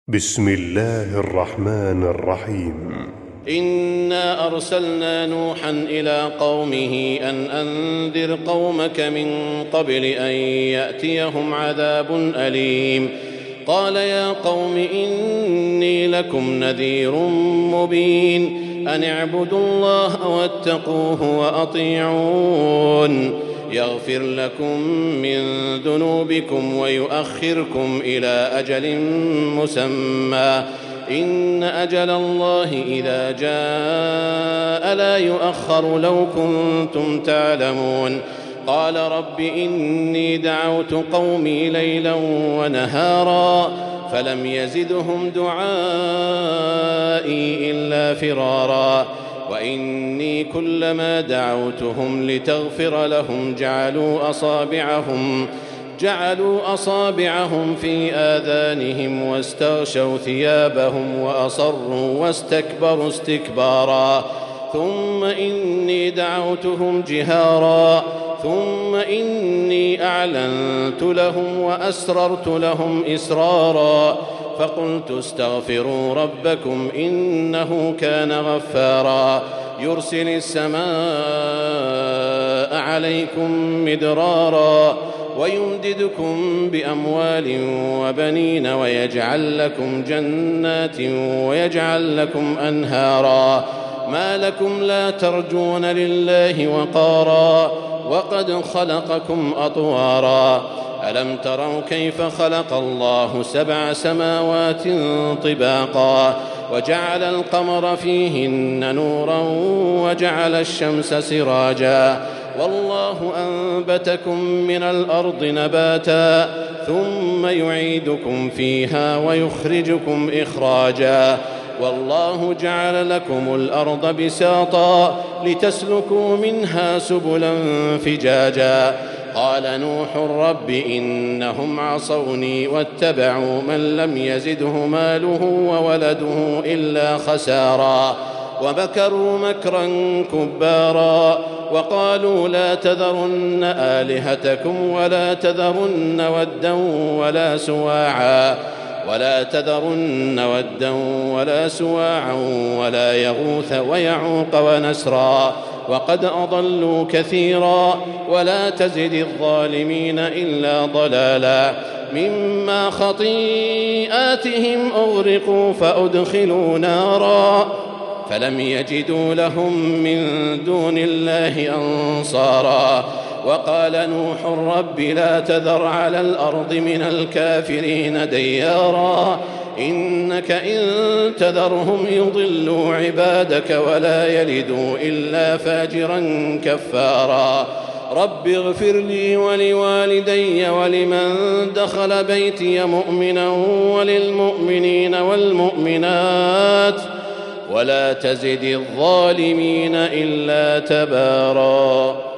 بسم الله الرحمن الرحيم. إنا أرسلنا نوحا إلى قومه أن أنذر قومك من قبل أن يأتيهم عذاب أليم. قال يا قوم إني لكم نذير مبين أن اعبدوا الله واتقوه وأطيعون يغفر لكم من ذنوبكم ويؤخركم إلى أجل مسمى إن أجل الله إذا جاء لا يؤخر لو كنتم تعلمون. قال رب إني دعوت قومي ليلا ونهارا فلم يزدهم دعائي إلا فرارا وإني كلما دعوتهم لتغفر لهم جعلوا أصابعهم في آذانهم واستغشوا ثيابهم وأصروا واستكبروا استكبارا ثم إني دعوتهم جهارا ثم إني أعلنت لهم وأسررت لهم إسرارا فقلت استغفروا ربكم إنه كان غفارا يرسل السماء عليكم مدرارا ويمددكم بأموال وبنين ويجعل لكم جنات ويجعل لكم أنهارا ما لكم لا ترجون لله وقارا وقد خلقكم أطوارا ألم تروا كيف خلق الله 7 سماوات طباقا وجعل القمر فيهن نورا وجعل الشمس سراجا والله أنبتكم من الأرض نباتا ثم يعيدكم فيها ويخرجكم إخراجا والله جعل لكم الأرض بساطا لتسلكوا منها سبلا فجاجا قال نوح رب إنهم عصوني واتبعوا من لم يزده ماله وولده إلا خسارا ومكروا مكرا كبارا وقالوا لا تذرن آلهتكم ولا تذرن ودا ولا سواعا ولا يغوث ويعوق ونسرا وقد أضلوا كثيرا ولا تزد الظالمين إلا ضلالا مما خطيئاتهم أغرقوا فأدخلوا نارا فلم يجدوا لهم من دون الله أنصارا وقال نوح رب لا تذر على الأرض من الكافرين ديارا إنك إن تذرهم يضلوا عبادك ولا يلدوا إلا فاجرا كفارا رب اغفر لي ولوالدي ولمن دخل بيتي مؤمنا وللمؤمنين والمؤمنات ولا تزد الظالمين إلا تبارا.